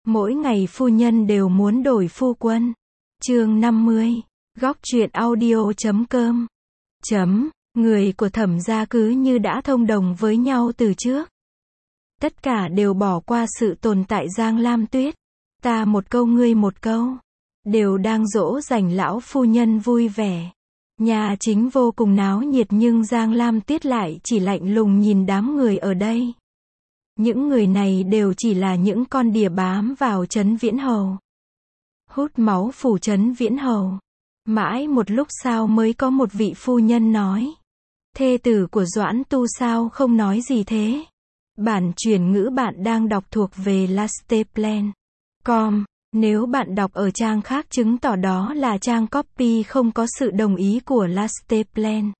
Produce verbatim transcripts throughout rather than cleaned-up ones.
Mỗi ngày phu nhân đều muốn đổi phu quân. Chương năm mươi. Góc truyện audio chấm com. Chấm. Người của Thẩm gia cứ như đã thông đồng với nhau từ trước. Tất cả đều bỏ qua sự tồn tại Giang Lam Tuyết. Ta một câu ngươi một câu. Đều đang dỗ dành lão phu nhân vui vẻ. Nhà chính vô cùng náo nhiệt nhưng Giang Lam Tuyết lại chỉ lạnh lùng nhìn đám người ở đây. Những người này đều chỉ là những con đỉa bám vào Trấn Viễn Hầu. Hút máu phủ Trấn Viễn Hầu. Mãi một lúc sau mới có một vị phu nhân nói. Thê tử của Doãn Tu sao không nói gì thế? Bản chuyển ngữ bạn đang đọc thuộc về lasteplan chấm com. Nếu bạn đọc ở trang khác chứng tỏ đó là trang copy không có sự đồng ý của lasteplan.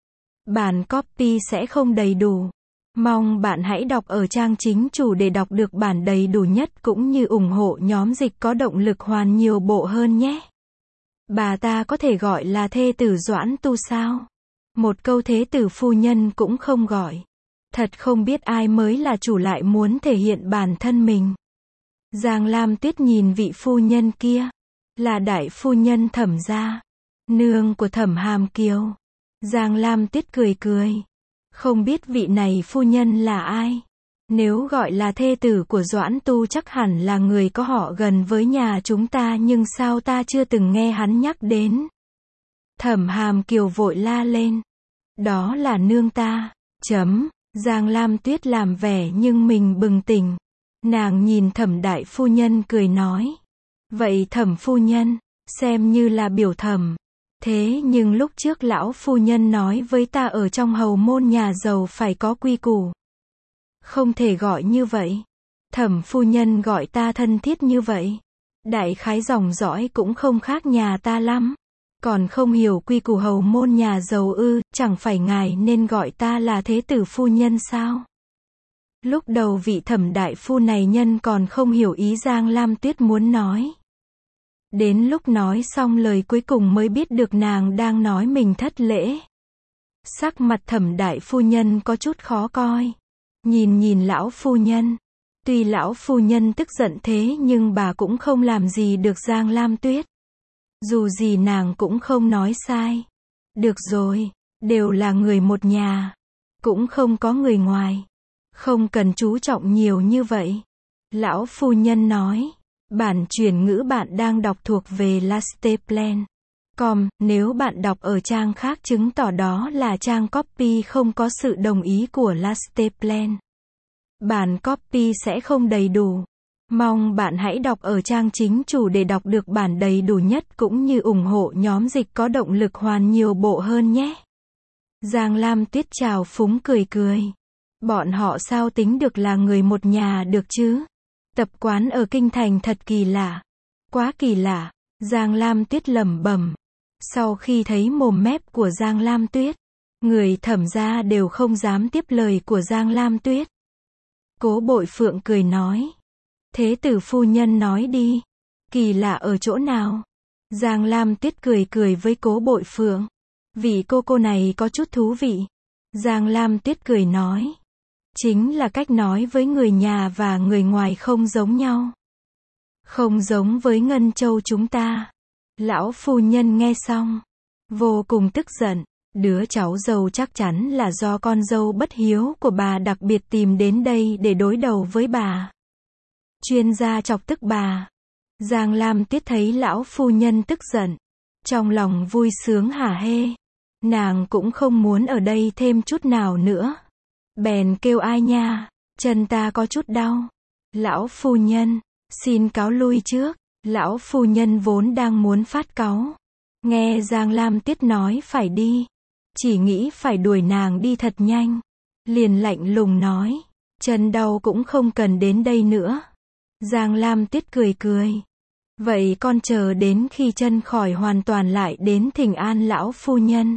Bản copy sẽ không đầy đủ. Mong bạn hãy đọc ở trang chính chủ để đọc được bản đầy đủ nhất cũng như ủng hộ nhóm dịch có động lực hoàn nhiều bộ hơn nhé. Bà ta có thể gọi là thê tử Doãn Tu sao? Một câu thế tử phu nhân cũng không gọi. Thật không biết ai mới là chủ lại muốn thể hiện bản thân mình. Giang Lam Tuyết nhìn vị phu nhân kia. Là đại phu nhân Thẩm gia. Nương của Thẩm Hàm Kiều. Giang Lam Tuyết cười cười. Không biết vị này phu nhân là ai? Nếu gọi là thê tử của Doãn Tu chắc hẳn là người có họ gần với nhà chúng ta nhưng sao ta chưa từng nghe hắn nhắc đến. Thẩm Hàm Kiều vội la lên. Đó là nương ta. Chấm. Giang Lam Tuyết làm vẻ nhưng mình bừng tỉnh. Nàng nhìn Thẩm đại phu nhân cười nói. Vậy Thẩm phu nhân, xem như là biểu thẩm. Thế nhưng lúc trước lão phu nhân nói với ta ở trong hầu môn nhà giàu phải có quy củ. Không thể gọi như vậy. Thẩm phu nhân gọi ta thân thiết như vậy. Đại khái dòng dõi cũng không khác nhà ta lắm. Còn không hiểu quy củ hầu môn nhà giàu ư, chẳng phải ngài nên gọi ta là thế tử phu nhân sao? Lúc đầu vị Thẩm đại phu này nhân còn không hiểu ý Giang Lam Tuyết muốn nói. Đến lúc nói xong lời cuối cùng mới biết được nàng đang nói mình thất lễ. Sắc mặt Thẩm đại phu nhân có chút khó coi. Nhìn nhìn lão phu nhân. Tuy lão phu nhân tức giận thế nhưng bà cũng không làm gì được Giang Lam Tuyết. Dù gì nàng cũng không nói sai. Được rồi, đều là người một nhà. Cũng không có người ngoài. Không cần chú trọng nhiều như vậy. Lão phu nhân nói. Bản chuyển ngữ bạn đang đọc thuộc về lasteplan chấm com. Nếu bạn đọc ở trang khác chứng tỏ đó là trang copy không có sự đồng ý của lasteplan. Bản copy sẽ không đầy đủ. Mong bạn hãy đọc ở trang chính chủ để đọc được bản đầy đủ nhất cũng như ủng hộ nhóm dịch có động lực hoàn nhiều bộ hơn nhé. Giang Lam Tuyết chào phúng cười cười. Bọn họ sao tính được là người một nhà được chứ? Tập quán ở kinh thành thật kỳ lạ. Quá kỳ lạ. Giang Lam Tuyết lẩm bẩm. Sau khi thấy mồm mép của Giang Lam Tuyết, người Thẩm gia đều không dám tiếp lời của Giang Lam Tuyết. Cố Bội Phượng cười nói. Thế tử phu nhân nói đi. Kỳ lạ ở chỗ nào? Giang Lam Tuyết cười cười với Cố Bội Phượng. Vị cô cô này có chút thú vị. Giang Lam Tuyết cười nói. Chính là cách nói với người nhà và người ngoài không giống nhau. Không giống với Ngân Châu chúng ta. Lão phu nhân nghe xong. Vô cùng tức giận. Đứa cháu dâu chắc chắn là do con dâu bất hiếu của bà đặc biệt tìm đến đây để đối đầu với bà. Chuyên gia chọc tức bà. Giang Lam Tuyết thấy lão phu nhân tức giận. Trong lòng vui sướng hả hê. Nàng cũng không muốn ở đây thêm chút nào nữa. Bèn kêu ai nha, chân ta có chút đau. Lão phu nhân, xin cáo lui trước. Lão phu nhân vốn đang muốn phát cáu. Nghe Giang Lam Tuyết nói phải đi. Chỉ nghĩ phải đuổi nàng đi thật nhanh. Liền lạnh lùng nói. Chân đau cũng không cần đến đây nữa. Giang Lam Tuyết cười cười. Vậy con chờ đến khi chân khỏi hoàn toàn lại đến thỉnh an lão phu nhân.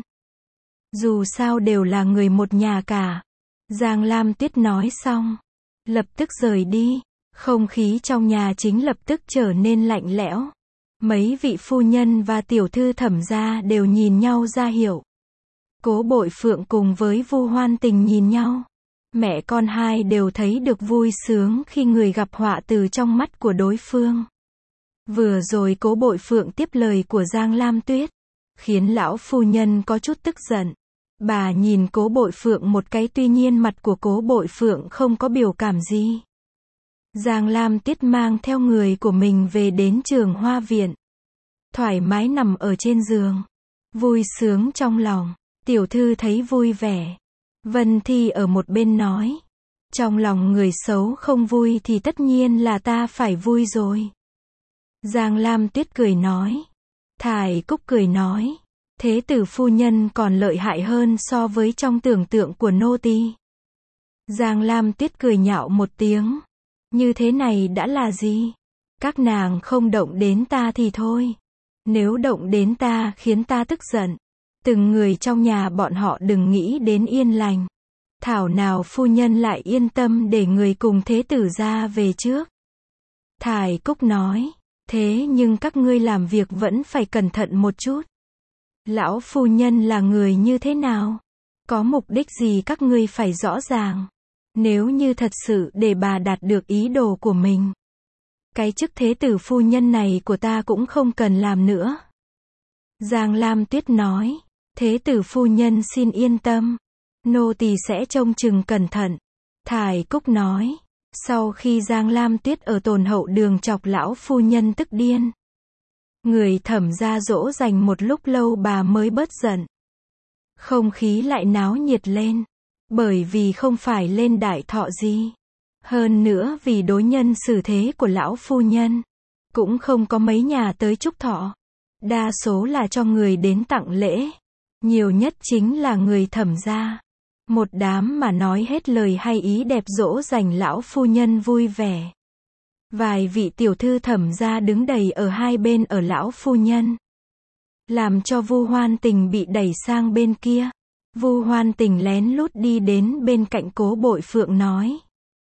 Dù sao đều là người một nhà cả. Giang Lam Tuyết nói xong. Lập tức rời đi. Không khí trong nhà chính lập tức trở nên lạnh lẽo. Mấy vị phu nhân và tiểu thư Thẩm gia đều nhìn nhau ra hiệu. Cố Bội Phượng cùng với Vu Hoan Tình nhìn nhau. Mẹ con hai đều thấy được vui sướng khi người gặp họa từ trong mắt của đối phương. Vừa rồi Cố Bội Phượng tiếp lời của Giang Lam Tuyết, khiến lão phu nhân có chút tức giận. Bà nhìn Cố Bội Phượng một cái, tuy nhiên mặt của Cố Bội Phượng không có biểu cảm gì. Giang Lam Tuyết mang theo người của mình về đến Trường Hoa Viện. Thoải mái nằm ở trên giường. Vui sướng trong lòng. Tiểu thư thấy vui vẻ. Vân Thi ở một bên nói. Trong lòng người xấu không vui thì tất nhiên là ta phải vui rồi. Giang Lam Tuyết cười nói. Thải Cúc cười nói. Thế tử phu nhân còn lợi hại hơn so với trong tưởng tượng của nô tỳ. Giang Lam Tuyết cười nhạo một tiếng. Như thế này đã là gì? Các nàng không động đến ta thì thôi. Nếu động đến ta khiến ta tức giận. Từng người trong nhà bọn họ đừng nghĩ đến yên lành. Thảo nào phu nhân lại yên tâm để người cùng thế tử ra về trước. Thải Cúc nói. Thế nhưng các ngươi làm việc vẫn phải cẩn thận một chút. Lão phu nhân là người như thế nào? Có mục đích gì các ngươi phải rõ ràng. Nếu như thật sự để bà đạt được ý đồ của mình. Cái chức thế tử phu nhân này của ta cũng không cần làm nữa. Giang Lam Tuyết nói. Thế tử phu nhân xin yên tâm. Nô tỳ sẽ trông chừng cẩn thận. Thải Cúc nói. Sau khi Giang Lam Tuyết ở Tồn Hậu Đường chọc lão phu nhân tức điên. Người Thẩm gia dỗ dành một lúc lâu bà mới bớt giận. Không khí lại náo nhiệt lên. Bởi vì không phải lên đại thọ gì. Hơn nữa vì đối nhân xử thế của lão phu nhân. Cũng không có mấy nhà tới chúc thọ. Đa số là cho người đến tặng lễ. Nhiều nhất chính là người Thẩm gia. Một đám mà nói hết lời hay ý đẹp dỗ dành lão phu nhân vui vẻ. Vài vị tiểu thư Thẩm gia đứng đầy ở hai bên ở lão phu nhân. Làm cho Vu Hoan Tình bị đẩy sang bên kia. Vu Hoan Tình lén lút đi đến bên cạnh Cố Bội Phượng nói.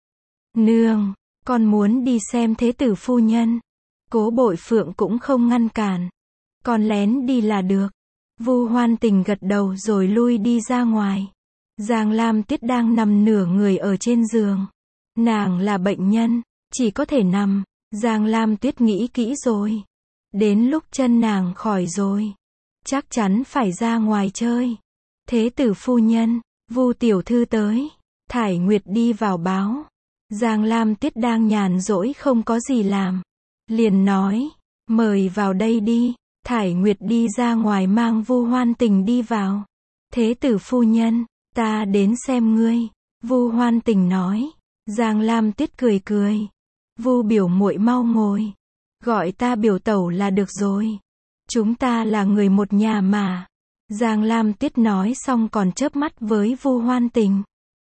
Nương, con muốn đi xem thế tử phu nhân. Cố Bội Phượng cũng không ngăn cản. Con lén đi là được. Vu Hoan Tình gật đầu rồi lui đi ra ngoài. Giang Lam Tuyết đang nằm nửa người ở trên giường. Nàng là bệnh nhân, chỉ có thể nằm. Giang Lam Tuyết nghĩ kỹ rồi. Đến lúc chân nàng khỏi rồi, chắc chắn phải ra ngoài chơi. Thế tử phu nhân, Vu tiểu thư tới. Thải Nguyệt đi vào báo. Giang Lam Tuyết đang nhàn rỗi không có gì làm. Liền nói, mời vào đây đi. Thải Nguyệt đi ra ngoài mang Vu Hoan Tình đi vào. Thế tử phu nhân, ta đến xem ngươi. Vu Hoan Tình nói. Giang Lam Tuyết cười cười. Vu biểu muội mau ngồi. Gọi ta biểu tẩu là được rồi. Chúng ta là người một nhà mà. Giang Lam Tuyết nói xong còn chớp mắt với Vu Hoan Tình.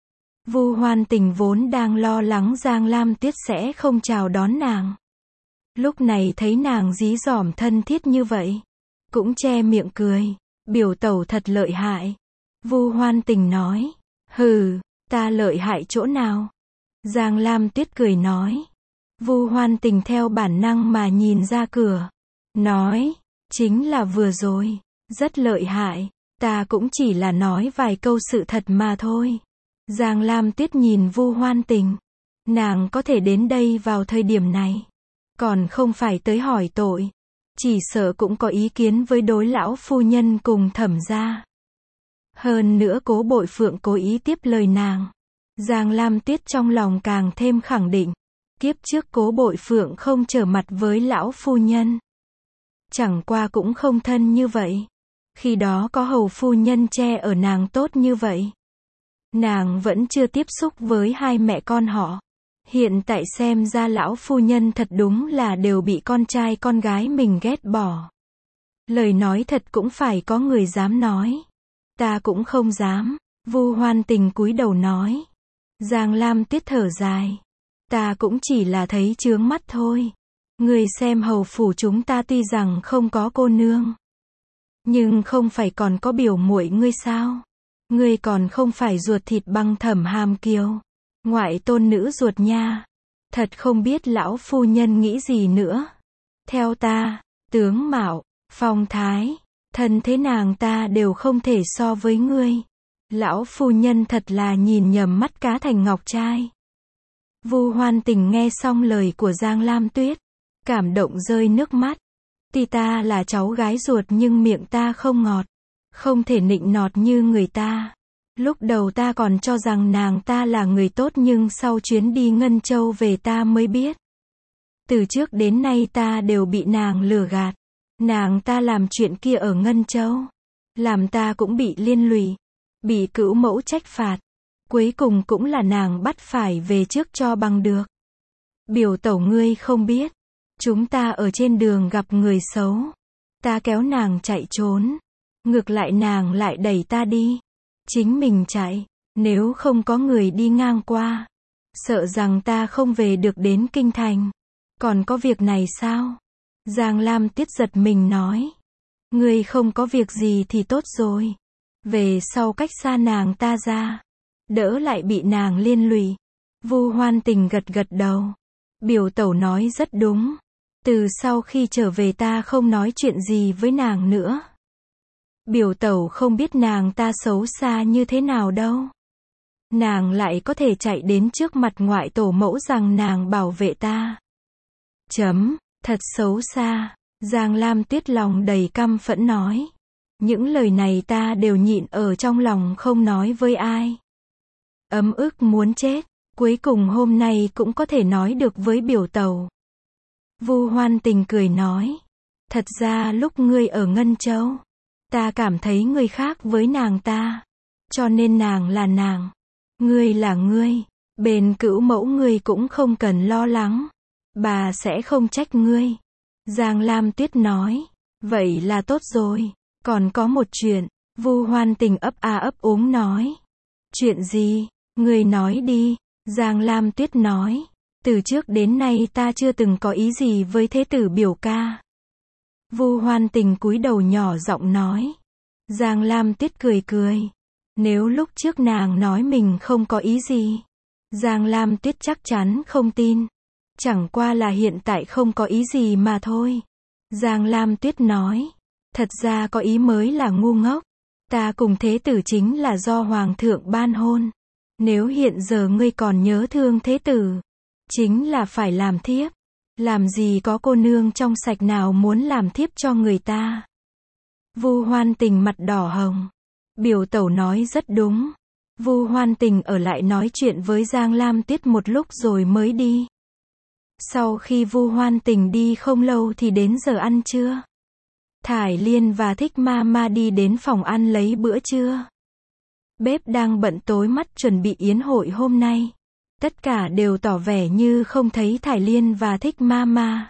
Vu Hoan Tình vốn đang lo lắng Giang Lam Tuyết sẽ không chào đón nàng. Lúc này thấy nàng dí dỏm thân thiết như vậy, cũng che miệng cười. Biểu tẩu thật lợi hại. Vu Hoan Tình nói. Hừ, ta lợi hại chỗ nào? Giang Lam Tuyết cười nói. Vu Hoan Tình theo bản năng mà nhìn ra cửa. Nói, chính là vừa rồi, rất lợi hại. Ta cũng chỉ là nói vài câu sự thật mà thôi. Giang Lam Tuyết nhìn Vu Hoan Tình. Nàng có thể đến đây vào thời điểm này. Còn không phải tới hỏi tội. Chỉ sợ cũng có ý kiến với đối lão phu nhân cùng Thẩm gia. Hơn nữa Cố Bội Phượng cố ý tiếp lời nàng. Giang Lam Tuyết trong lòng càng thêm khẳng định. Kiếp trước Cố Bội Phượng không trở mặt với lão phu nhân. Chẳng qua cũng không thân như vậy. Khi đó có hầu phu nhân che ở nàng tốt như vậy. Nàng vẫn chưa tiếp xúc với hai mẹ con họ. Hiện tại xem ra lão phu nhân thật đúng là đều bị con trai con gái mình ghét bỏ. Lời nói thật cũng phải có người dám nói. Ta cũng không dám. Vu Hoan Tình cúi đầu nói. Giang Lam Tuyết thở dài. Ta cũng chỉ là thấy chướng mắt thôi. Người xem hầu phủ chúng ta tuy rằng không có cô nương, nhưng không phải còn có biểu muội ngươi sao? Ngươi còn không phải ruột thịt băng Thẩm Hàm Kiều, ngoại tôn nữ ruột nha. Thật không biết lão phu nhân nghĩ gì nữa. Theo ta, tướng mạo, phong thái, thân thế nàng ta đều không thể so với ngươi. Lão phu nhân thật là nhìn nhầm mắt cá thành ngọc trai. Vu Hoan Tình nghe xong lời của Giang Lam Tuyết, cảm động rơi nước mắt. Tuy ta là cháu gái ruột nhưng miệng ta không ngọt, không thể nịnh nọt như người ta. Lúc đầu ta còn cho rằng nàng ta là người tốt nhưng sau chuyến đi Ngân Châu về ta mới biết. Từ trước đến nay ta đều bị nàng lừa gạt. Nàng ta làm chuyện kia ở Ngân Châu, làm ta cũng bị liên lụy, bị cữu mẫu trách phạt. Cuối cùng cũng là nàng bắt phải về trước cho bằng được. Biểu tẩu ngươi không biết, chúng ta ở trên đường gặp người xấu, ta kéo nàng chạy trốn, ngược lại nàng lại đẩy ta đi, chính mình chạy, nếu không có người đi ngang qua, sợ rằng ta không về được đến kinh thành. Còn có việc này sao? Giang Lam Tuyết giật mình nói, ngươi không có việc gì thì tốt rồi. Về sau cách xa nàng ta ra, đỡ lại bị nàng liên lụy. Vu Hoan Tình gật gật đầu. Biểu tẩu nói rất đúng. Từ sau khi trở về ta không nói chuyện gì với nàng nữa. Biểu tẩu không biết nàng ta xấu xa như thế nào đâu. Nàng lại có thể chạy đến trước mặt ngoại tổ mẫu rằng nàng bảo vệ ta. Chấm, thật xấu xa. Giang Lam Tuyết lòng đầy căm phẫn nói. Những lời này ta đều nhịn ở trong lòng không nói với ai. Ấm ức muốn chết, cuối cùng hôm nay cũng có thể nói được với biểu tẩu. Vu Hoan Tình cười nói, thật ra lúc ngươi ở Ngân Châu, ta cảm thấy ngươi khác với nàng ta, cho nên nàng là nàng, ngươi là ngươi, bên cữu mẫu ngươi cũng không cần lo lắng, bà sẽ không trách ngươi. Giang Lam Tuyết nói, vậy là tốt rồi, còn có một chuyện. Vu Hoan Tình ấp a ấp úng nói, chuyện gì? Ngươi nói đi. Giang Lam Tuyết nói, từ trước đến nay ta chưa từng có ý gì với thế tử biểu ca. Vu Hoan Tình cúi đầu nhỏ giọng nói. Giang Lam Tuyết cười cười. Nếu lúc trước nàng nói mình không có ý gì, Giang Lam Tuyết chắc chắn không tin. Chẳng qua là hiện tại không có ý gì mà thôi. Giang Lam Tuyết nói, thật ra có ý mới là ngu ngốc. Ta cùng thế tử chính là do hoàng thượng ban hôn. Nếu hiện giờ ngươi còn nhớ thương thế tử, chính là phải làm thiếp. Làm gì có cô nương trong sạch nào muốn làm thiếp cho người ta. Vu Hoan Tình mặt đỏ hồng. Biểu tẩu nói rất đúng. Vu Hoan Tình ở lại nói chuyện với Giang Lam Tuyết một lúc rồi mới đi. Sau khi Vu Hoan Tình đi không lâu thì đến giờ ăn trưa. Thải Liên và Thích Ma Ma đi đến phòng ăn lấy bữa trưa. Bếp đang bận tối mắt chuẩn bị yến hội hôm nay. Tất cả đều tỏ vẻ như không thấy Thải Liên và Thích Ma Ma.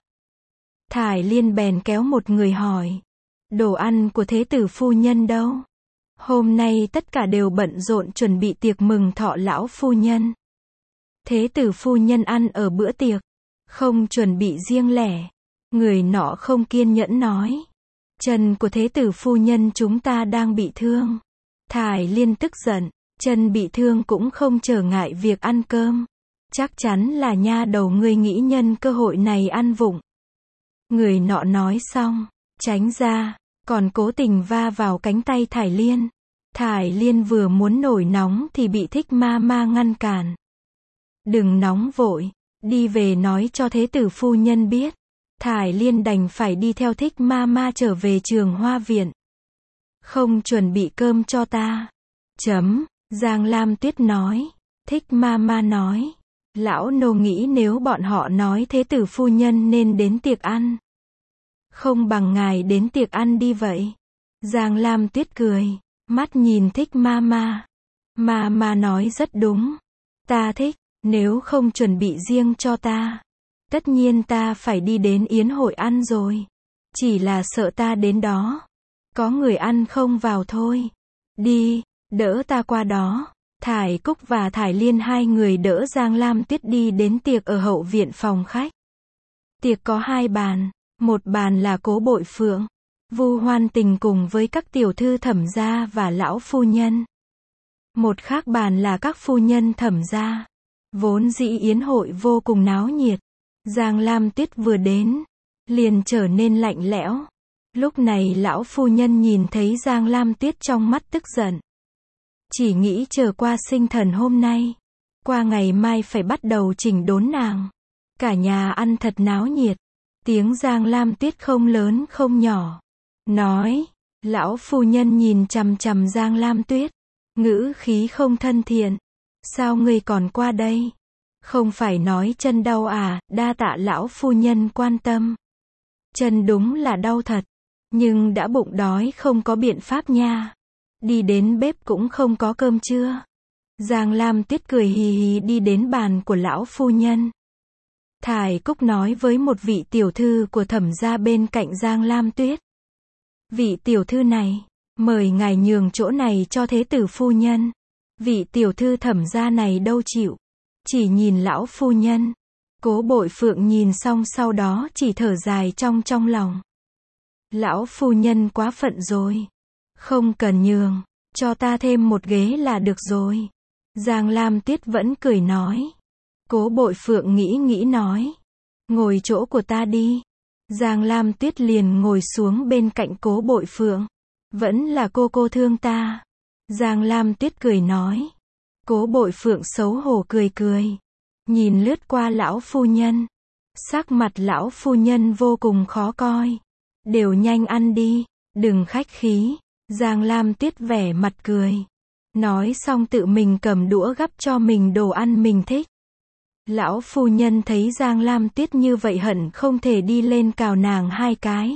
Thải Liên bèn kéo một người hỏi, đồ ăn của thế tử phu nhân đâu? Hôm nay tất cả đều bận rộn chuẩn bị tiệc mừng thọ lão phu nhân. Thế tử phu nhân ăn ở bữa tiệc, không chuẩn bị riêng lẻ. Người nọ không kiên nhẫn nói, chân của thế tử phu nhân chúng ta đang bị thương. Thải Liên tức giận, chân bị thương cũng không trở ngại việc ăn cơm. Chắc chắn là nha đầu ngươi nghĩ nhân cơ hội này ăn vụng. Người nọ nói xong, tránh ra, còn cố tình va vào cánh tay Thải Liên. Thải Liên vừa muốn nổi nóng thì bị Thích Ma Ma ngăn cản. Đừng nóng vội, đi về nói cho thế tử phu nhân biết. Thải Liên đành phải đi theo Thích Ma Ma trở về Trường Hoa Viện. Không chuẩn bị cơm cho ta. Chấm, Giang Lam Tuyết nói. Thích Ma Ma nói, lão nô nghĩ nếu bọn họ nói thế tử phu nhân nên đến tiệc ăn, không bằng ngài đến tiệc ăn đi vậy. Giang Lam Tuyết cười, mắt nhìn Thích Ma Ma. Ma Ma nói rất đúng. Ta thích, nếu không chuẩn bị riêng cho ta, tất nhiên ta phải đi đến yến hội ăn rồi. Chỉ là sợ ta đến đó, có người ăn không vào thôi. Đi, đỡ ta qua đó. Thải Cúc và Thải Liên hai người đỡ Giang Lam Tuyết đi đến tiệc ở hậu viện phòng khách. Tiệc có hai bàn, một bàn là Cố Bội Phượng, Vu Hoan Tình cùng với các tiểu thư Thẩm gia và lão phu nhân. Một khác bàn là các phu nhân Thẩm gia. Vốn dĩ yến hội vô cùng náo nhiệt. Giang Lam Tuyết vừa đến, liền trở nên lạnh lẽo. Lúc này lão phu nhân nhìn thấy Giang Lam Tuyết trong mắt tức giận. Chỉ nghĩ chờ qua sinh thần hôm nay. Qua ngày mai phải bắt đầu chỉnh đốn nàng. Cả nhà ăn thật náo nhiệt. Tiếng Giang Lam Tuyết không lớn không nhỏ. Nói, lão phu nhân nhìn chằm chằm Giang Lam Tuyết. Ngữ khí không thân thiện. Sao ngươi còn qua đây? Không phải nói chân đau à, đa tạ lão phu nhân quan tâm. Chân đúng là đau thật. Nhưng đã bụng đói không có biện pháp nha. Đi đến bếp cũng không có cơm trưa. Giang Lam Tuyết cười hì hì đi đến bàn của lão phu nhân. Thải Cúc nói với một vị tiểu thư của Thẩm gia bên cạnh Giang Lam Tuyết. Vị tiểu thư này, mời ngài nhường chỗ này cho thế tử phu nhân. Vị tiểu thư Thẩm gia này đâu chịu. Chỉ nhìn lão phu nhân. Cố Bội Phượng nhìn xong sau đó chỉ thở dài trong trong lòng. Lão phu nhân quá phận rồi. Không cần nhường, cho ta thêm một ghế là được rồi. Giang Lam Tuyết vẫn cười nói. Cố Bội Phượng nghĩ nghĩ nói. Ngồi chỗ của ta đi. Giang Lam Tuyết liền ngồi xuống bên cạnh Cố Bội Phượng. Vẫn là cô cô thương ta. Giang Lam Tuyết cười nói. Cố Bội Phượng xấu hổ cười cười. Nhìn lướt qua lão phu nhân. Sắc mặt lão phu nhân vô cùng khó coi. Đều nhanh ăn đi, đừng khách khí. Giang Lam Tuyết vẻ mặt cười. Nói xong tự mình cầm đũa gắp cho mình đồ ăn mình thích. Lão phu nhân thấy Giang Lam Tuyết như vậy hận không thể đi lên cào nàng hai cái.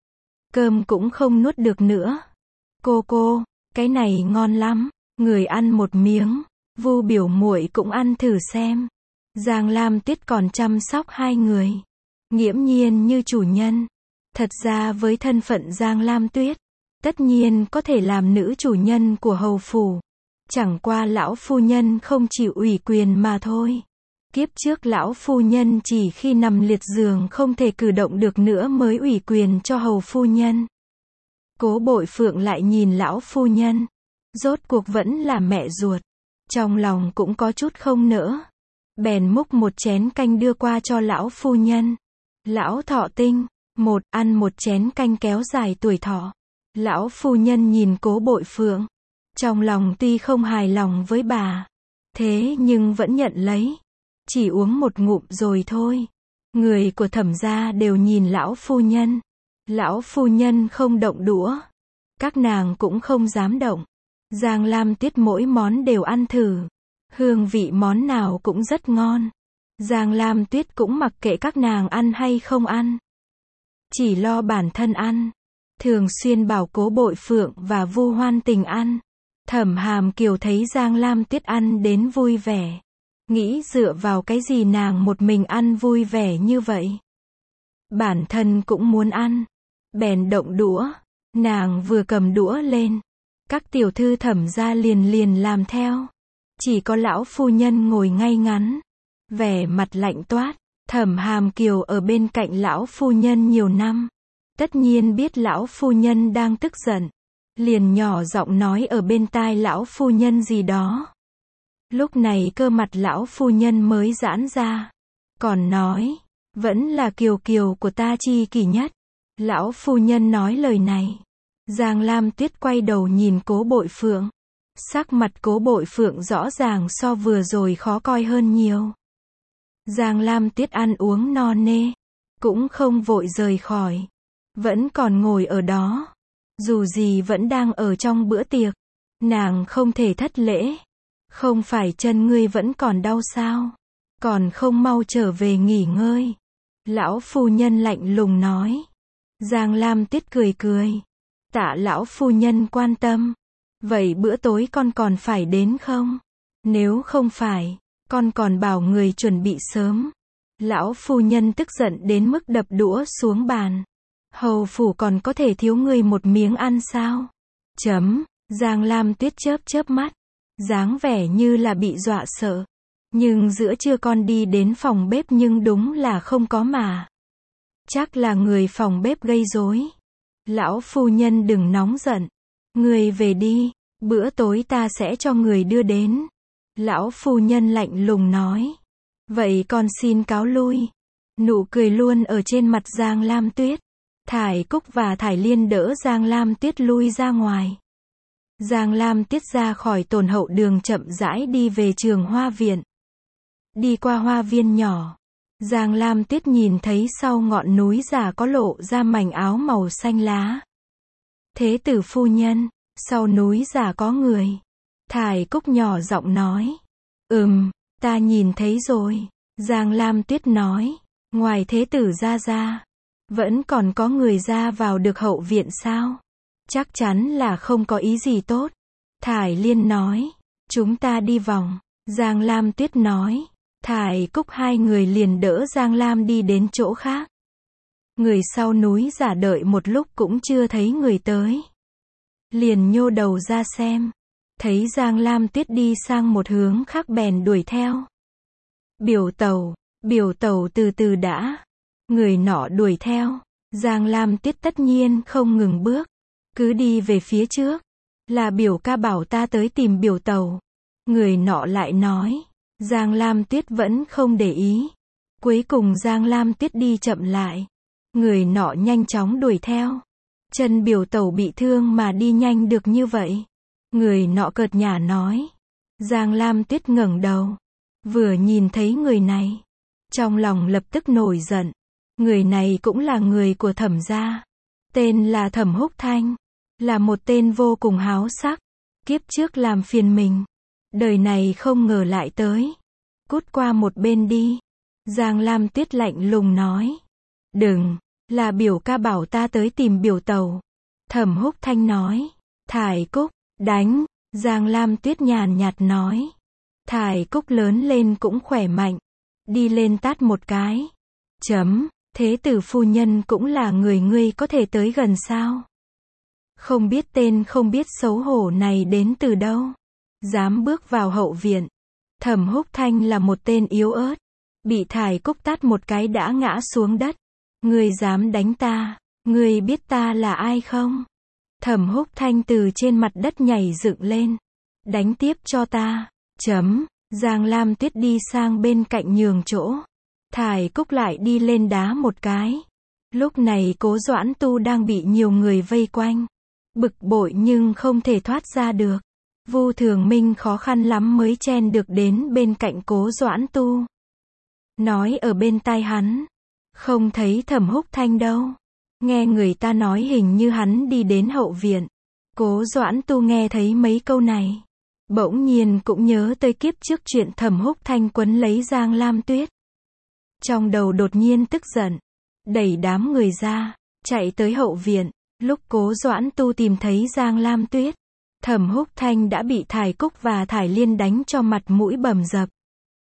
Cơm cũng không nuốt được nữa. Cô cô, cái này ngon lắm. Người ăn một miếng. Vu biểu muội cũng ăn thử xem. Giang Lam Tuyết còn chăm sóc hai người. Nghiễm nhiên như chủ nhân. Thật ra với thân phận Giang Lam Tuyết, tất nhiên có thể làm nữ chủ nhân của hầu phủ. Chẳng qua lão phu nhân không chịu ủy quyền mà thôi. Kiếp trước lão phu nhân chỉ khi nằm liệt giường không thể cử động được nữa mới ủy quyền cho hầu phu nhân. Cố Bội Phượng lại nhìn lão phu nhân. Rốt cuộc vẫn là mẹ ruột. Trong lòng cũng có chút không nỡ. Bèn múc một chén canh đưa qua cho lão phu nhân. Lão thọ tinh. Một, ăn một chén canh kéo dài tuổi thọ. Lão phu nhân nhìn Cố Bội Phượng. Trong lòng tuy không hài lòng với bà. Thế nhưng vẫn nhận lấy. Chỉ uống một ngụm rồi thôi. Người của Thẩm gia đều nhìn lão phu nhân. Lão phu nhân không động đũa. Các nàng cũng không dám động. Giang Lam Tuyết mỗi món đều ăn thử. Hương vị món nào cũng rất ngon. Giang Lam Tuyết cũng mặc kệ các nàng ăn hay không ăn. Chỉ lo bản thân ăn. Thường xuyên bảo Cố Bội Phượng và Vu Hoan Tình ăn. Thẩm Hàm Kiều thấy Giang Lam Tuyết ăn đến vui vẻ. Nghĩ dựa vào cái gì nàng một mình ăn vui vẻ như vậy. Bản thân cũng muốn ăn. Bèn động đũa. Nàng vừa cầm đũa lên. Các tiểu thư Thẩm gia liền liền làm theo. Chỉ có lão phu nhân ngồi ngay ngắn. Vẻ mặt lạnh toát. Thẩm Hàm Kiều ở bên cạnh lão phu nhân nhiều năm. Tất nhiên biết lão phu nhân đang tức giận. Liền nhỏ giọng nói ở bên tai lão phu nhân gì đó. Lúc này cơ mặt lão phu nhân mới giãn ra. Còn nói, vẫn là Kiều Kiều của ta chi kỷ nhất. Lão phu nhân nói lời này. Giang Lam Tuyết quay đầu nhìn Cố Bội Phượng. Sắc mặt Cố Bội Phượng rõ ràng so vừa rồi khó coi hơn nhiều. Giang Lam Tuyết ăn uống no nê. Cũng không vội rời khỏi. Vẫn còn ngồi ở đó. Dù gì vẫn đang ở trong bữa tiệc. Nàng không thể thất lễ. Không phải chân ngươi vẫn còn đau sao? Còn không mau trở về nghỉ ngơi. Lão phu nhân lạnh lùng nói. Giang Lam Tuyết cười cười. Tạ lão phu nhân quan tâm. Vậy bữa tối con còn phải đến không? Nếu không phải, con còn bảo người chuẩn bị sớm. Lão phu nhân tức giận đến mức đập đũa xuống bàn. Hầu phủ còn có thể thiếu người một miếng ăn sao? Chấm. Giang Lam Tuyết chớp chớp mắt. Dáng vẻ như là bị dọa sợ. Nhưng giữa trưa con đi đến phòng bếp nhưng đúng là không có mà. Chắc là người phòng bếp gây rối. Lão phu nhân đừng nóng giận. Người về đi. Bữa tối ta sẽ cho người đưa đến. Lão phu nhân lạnh lùng nói. Vậy con xin cáo lui. Nụ cười luôn ở trên mặt Giang Lam Tuyết. Thải Cúc và Thải Liên đỡ Giang Lam Tuyết lui ra ngoài. Giang Lam Tiết ra khỏi Tồn Hậu đường chậm rãi đi về Trường Hoa Viện. Đi qua hoa viên nhỏ, Giang Lam Tiết nhìn thấy sau ngọn núi già có lộ ra mảnh áo màu xanh lá. Thế tử phu nhân, sau núi già có người. Thải Cúc nhỏ giọng nói. Ừm, ta nhìn thấy rồi. Giang Lam Tuyết nói. Ngoài thế tử ra ra, vẫn còn có người ra vào được hậu viện sao? Chắc chắn là không có ý gì tốt. Thải Liên nói. Chúng ta đi vòng. Giang Lam Tuyết nói. Thải Cúc hai người liền đỡ Giang Lam đi đến chỗ khác. Người sau núi giả đợi một lúc cũng chưa thấy người tới. Liền nhô đầu ra xem. Thấy Giang Lam Tuyết đi sang một hướng khác bèn đuổi theo. Biểu tẩu, biểu tẩu từ từ đã. Người nọ đuổi theo. Giang Lam Tuyết tất nhiên không ngừng bước. Cứ đi về phía trước. Là biểu ca bảo ta tới tìm biểu tẩu. Người nọ lại nói. Giang Lam Tuyết vẫn không để ý. Cuối cùng Giang Lam Tuyết đi chậm lại. Người nọ nhanh chóng đuổi theo. Chân biểu tẩu bị thương mà đi nhanh được như vậy. Người nọ cợt nhả nói. Giang Lam Tuyết ngẩng đầu. Vừa nhìn thấy người này. Trong lòng lập tức nổi giận. Người này cũng là người của Thẩm gia. Tên là Thẩm Húc Thanh. Là một tên vô cùng háo sắc. Kiếp trước làm phiền mình. Đời này không ngờ lại tới. Cút qua một bên đi. Giang Lam Tuyết lạnh lùng nói. Đừng, là biểu ca bảo ta tới tìm biểu tẩu. Thẩm Húc Thanh nói. Thải Cúc, đánh. Giang Lam Tuyết nhàn nhạt nói. Thải Cúc lớn lên cũng khỏe mạnh. Đi lên tát một cái. Chấm, thế tử phu nhân cũng là người ngươi có thể tới gần sao? Không biết tên không biết xấu hổ này đến từ đâu. Dám bước vào hậu viện. Thẩm Húc Thanh là một tên yếu ớt. Bị Thải Cúc tát một cái đã ngã xuống đất. Ngươi dám đánh ta, ngươi biết ta là ai không? Thẩm Húc Thanh từ trên mặt đất nhảy dựng lên. Đánh tiếp cho ta. Chấm, Giang Lam Tuyết đi sang bên cạnh nhường chỗ. Thải Cúc lại đi lên đá một cái. Lúc này Cố Doãn Tu đang bị nhiều người vây quanh. Bực bội nhưng không thể thoát ra được. Vu Thường Minh khó khăn lắm mới chen được đến bên cạnh Cố Doãn Tu. Nói ở bên tai hắn. Không thấy Thẩm Húc Thanh đâu. Nghe người ta nói hình như hắn đi đến hậu viện. Cố Doãn Tu nghe thấy mấy câu này. Bỗng nhiên cũng nhớ tới kiếp trước chuyện Thẩm Húc Thanh quấn lấy Giang Lam Tuyết. Trong đầu đột nhiên tức giận. Đẩy đám người ra. Chạy tới hậu viện. Lúc Cố Doãn Tu tìm thấy Giang Lam Tuyết. Thẩm Húc Thanh đã bị Thải Cúc và Thải Liên đánh cho mặt mũi bầm dập.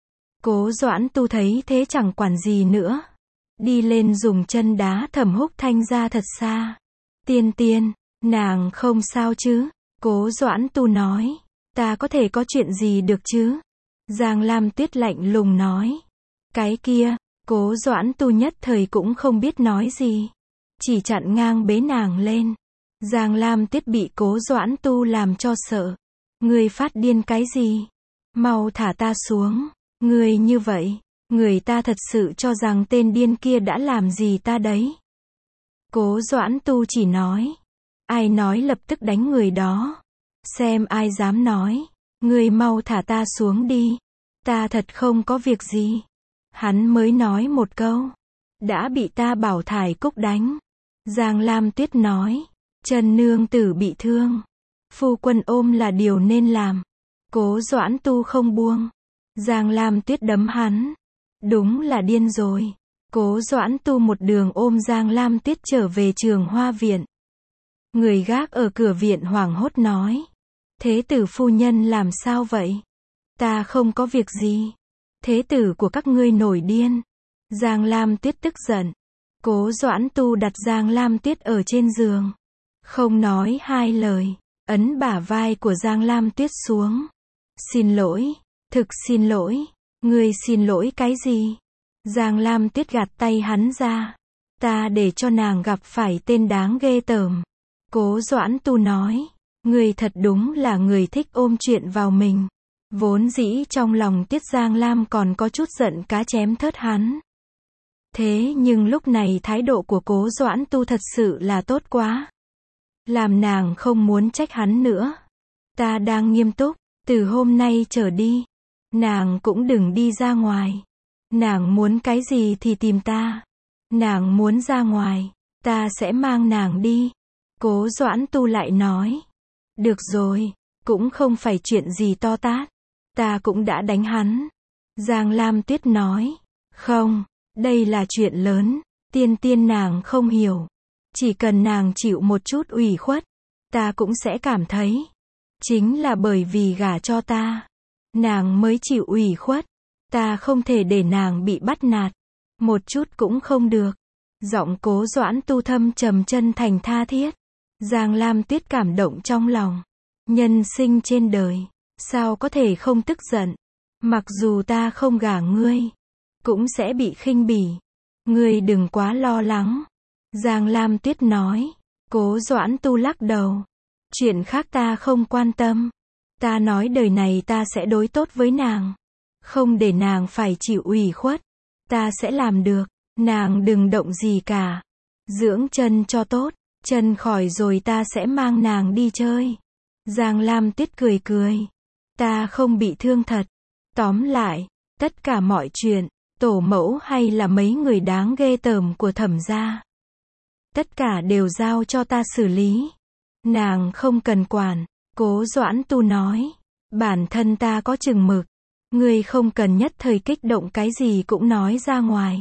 Cố Doãn Tu thấy thế chẳng quản gì nữa. Đi lên dùng chân đá Thẩm Húc Thanh ra thật xa. Tiên tiên, nàng không sao chứ? Cố Doãn Tu nói. Ta có thể có chuyện gì được chứ? Giang Lam Tuyết lạnh lùng nói. Cái kia, Cố Doãn Tu nhất thời cũng không biết nói gì. Chỉ chặn ngang bế nàng lên. Giang Lam Tuyết bị Cố Doãn Tu làm cho sợ. Ngươi phát điên cái gì? Mau thả ta xuống. Ngươi như vậy, người ta thật sự cho rằng tên điên kia đã làm gì ta đấy. Cố Doãn Tu chỉ nói. Ai nói lập tức đánh người đó. Xem ai dám nói. Ngươi mau thả ta xuống đi. Ta thật không có việc gì. Hắn mới nói một câu. Đã bị ta bảo Thải Cúc đánh. Giang Lam Tuyết nói. Trần nương tử bị thương. Phu quân ôm là điều nên làm. Cố Doãn Tu không buông. Giang Lam Tuyết đấm hắn. Đúng là điên rồi. Cố Doãn Tu một đường ôm Giang Lam Tuyết trở về Trường Hoa Viện. Người gác ở cửa viện hoảng hốt nói. Thế tử phu nhân làm sao vậy? Ta không có việc gì. Thế tử của các ngươi nổi điên. Giang Lam Tuyết tức giận. Cố Doãn Tu đặt Giang Lam Tuyết ở trên giường. Không nói hai lời. Ấn bả vai của Giang Lam Tuyết xuống. Xin lỗi. Thực xin lỗi. Ngươi xin lỗi cái gì? Giang Lam Tuyết gạt tay hắn ra. Ta để cho nàng gặp phải tên đáng ghê tởm. Cố Doãn Tu nói. Ngươi thật đúng là người thích ôm chuyện vào mình. Vốn dĩ trong lòng Tiết Giang Lam còn có chút giận cá chém thớt hắn. Thế nhưng lúc này thái độ của Cố Doãn Tu thật sự là tốt quá. Làm nàng không muốn trách hắn nữa. Ta đang nghiêm túc, từ hôm nay trở đi, nàng cũng đừng đi ra ngoài. Nàng muốn cái gì thì tìm ta. Nàng muốn ra ngoài, ta sẽ mang nàng đi. Cố Doãn Tu lại nói. Được rồi, cũng không phải chuyện gì to tát. Ta cũng đã đánh hắn. Giang Lam Tuyết nói. Không, đây là chuyện lớn. Tiên tiên nàng không hiểu. Chỉ cần nàng chịu một chút ủy khuất, ta cũng sẽ cảm thấy. Chính là bởi vì gả cho ta, nàng mới chịu ủy khuất. Ta không thể để nàng bị bắt nạt. Một chút cũng không được. Giọng Cố Doãn Tu thâm trầm chân thành tha thiết. Giang Lam Tuyết cảm động trong lòng. Nhân sinh trên đời, sao có thể không tức giận. Mặc dù ta không gả ngươi, cũng sẽ bị khinh bỉ. Ngươi đừng quá lo lắng. Giang Lam Tuyết nói. Cố Doãn Tu lắc đầu. Chuyện khác ta không quan tâm. Ta nói đời này ta sẽ đối tốt với nàng. Không để nàng phải chịu ủy khuất. Ta sẽ làm được. Nàng đừng động gì cả. Dưỡng chân cho tốt. Chân khỏi rồi ta sẽ mang nàng đi chơi. Giang Lam Tuyết cười cười. Ta không bị thương thật. Tóm lại, tất cả mọi chuyện, tổ mẫu hay là mấy người đáng ghê tởm của Thẩm gia, tất cả đều giao cho ta xử lý. Nàng không cần quản. Cố Doãn Tu nói. Bản thân ta có chừng mực. Ngươi không cần nhất thời kích động cái gì cũng nói ra ngoài.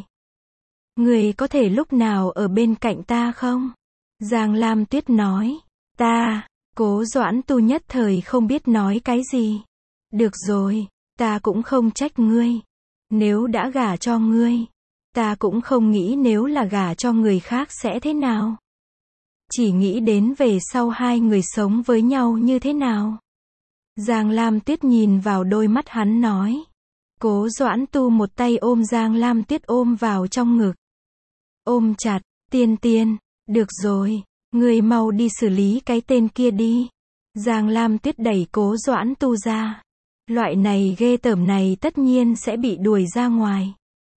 Ngươi có thể lúc nào ở bên cạnh ta không? Giang Lam Tuyết nói. Ta, Cố Doãn Tu nhất thời không biết nói cái gì. Được rồi, ta cũng không trách ngươi. Nếu đã gả cho ngươi, ta cũng không nghĩ nếu là gả cho người khác sẽ thế nào. Chỉ nghĩ đến về sau hai người sống với nhau như thế nào. Giang Lam Tuyết nhìn vào đôi mắt hắn nói. Cố Doãn Tu một tay ôm Giang Lam Tuyết ôm vào trong ngực. Ôm chặt. Tiên tiên, được rồi, ngươi mau đi xử lý cái tên kia đi. Giang Lam Tuyết đẩy Cố Doãn Tu ra. Loại này ghê tởm này tất nhiên sẽ bị đuổi ra ngoài.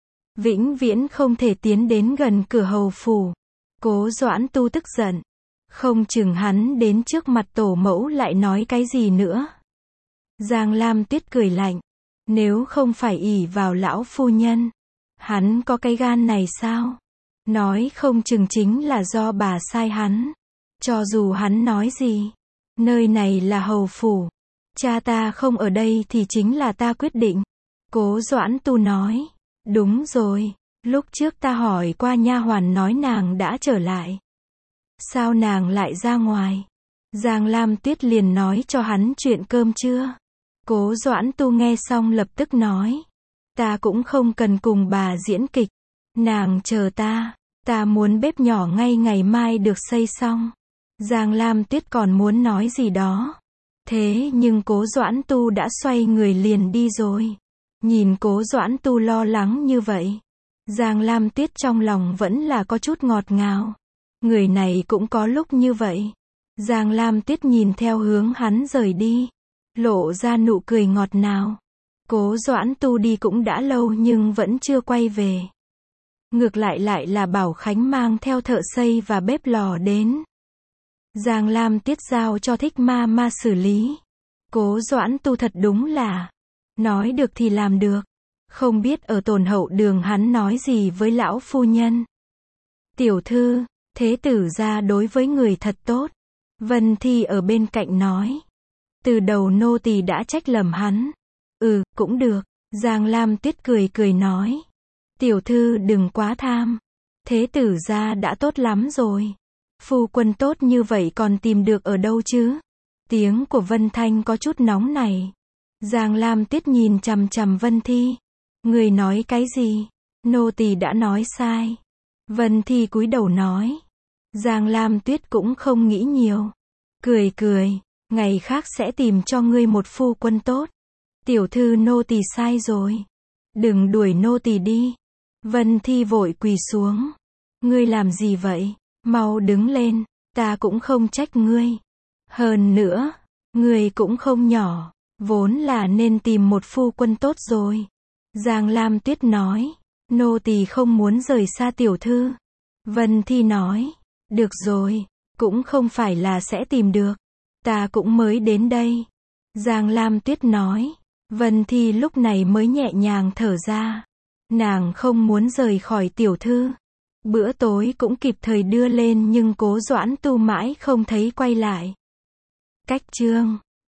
Vĩnh viễn không thể tiến đến gần cửa hầu phủ. Cố Doãn Tu tức giận. Không chừng hắn đến trước mặt tổ mẫu lại nói cái gì nữa. Giang Lam Tuyết cười lạnh. Nếu không phải ỷ vào lão phu nhân, hắn có cái gan này sao? Nói không chừng chính là do bà sai hắn. Cho dù hắn nói gì, nơi này là hầu phủ. Cha ta không ở đây thì chính là ta quyết định. Cố Doãn Tu nói. Đúng rồi, lúc trước ta hỏi qua nha hoàn nói nàng đã trở lại. Sao nàng lại ra ngoài? Giang Lam Tuyết liền nói cho hắn chuyện cơm trưa. Cố Doãn Tu nghe xong lập tức nói. Ta cũng không cần cùng bà diễn kịch. Nàng chờ ta. Ta muốn bếp nhỏ ngay ngày mai được xây xong. Giang Lam Tuyết còn muốn nói gì đó. Thế nhưng Cố Doãn Tu đã xoay người liền đi rồi. Nhìn Cố Doãn Tu lo lắng như vậy, Giang Lam Tuyết trong lòng vẫn là có chút ngọt ngào. Người này cũng có lúc như vậy. Giang Lam Tuyết nhìn theo hướng hắn rời đi, lộ ra nụ cười ngọt ngào. Cố Doãn Tu đi cũng đã lâu nhưng vẫn chưa quay về. Ngược lại lại là Bảo Khánh mang theo thợ xây và bếp lò đến. Giang Lam Tuyết giao cho Thích Ma Ma xử lý. Cố Doãn Tu thật đúng là nói được thì làm được. Không biết ở Tồn Hậu Đường hắn nói gì với lão phu nhân. Tiểu thư, thế tử gia đối với người thật tốt. Vân Thi ở bên cạnh nói. Từ đầu nô tỳ đã trách lầm hắn. Ừ, cũng được. Giang Lam Tuyết cười cười nói. Tiểu thư đừng quá tham. Thế tử gia đã tốt lắm rồi. Phu quân tốt như vậy còn tìm được ở đâu chứ? Tiếng của Vân Thanh có chút nóng này. Giang Lam Tuyết nhìn chằm chằm Vân Thi. Người nói cái gì? Nô tỳ đã nói sai. Vân Thi cúi đầu nói. Giang Lam Tuyết cũng không nghĩ nhiều. Cười cười. Ngày khác sẽ tìm cho ngươi một phu quân tốt. Tiểu thư nô tỳ sai rồi. Đừng đuổi nô tỳ đi. Vân Thi vội quỳ xuống. Ngươi làm gì vậy? Mau đứng lên. Ta cũng không trách ngươi. Hơn nữa, ngươi cũng không nhỏ. Vốn là nên tìm một phu quân tốt rồi. Giang Lam Tuyết nói. Nô tỳ không muốn rời xa tiểu thư. Vân Thi nói. Được rồi, cũng không phải là sẽ tìm được. Ta cũng mới đến đây. Giang Lam Tuyết nói. Vân Thi lúc này mới nhẹ nhàng thở ra. Nàng không muốn rời khỏi tiểu thư. Bữa tối cũng kịp thời đưa lên nhưng Cố Doãn Tu mãi không thấy quay lại. Cách chương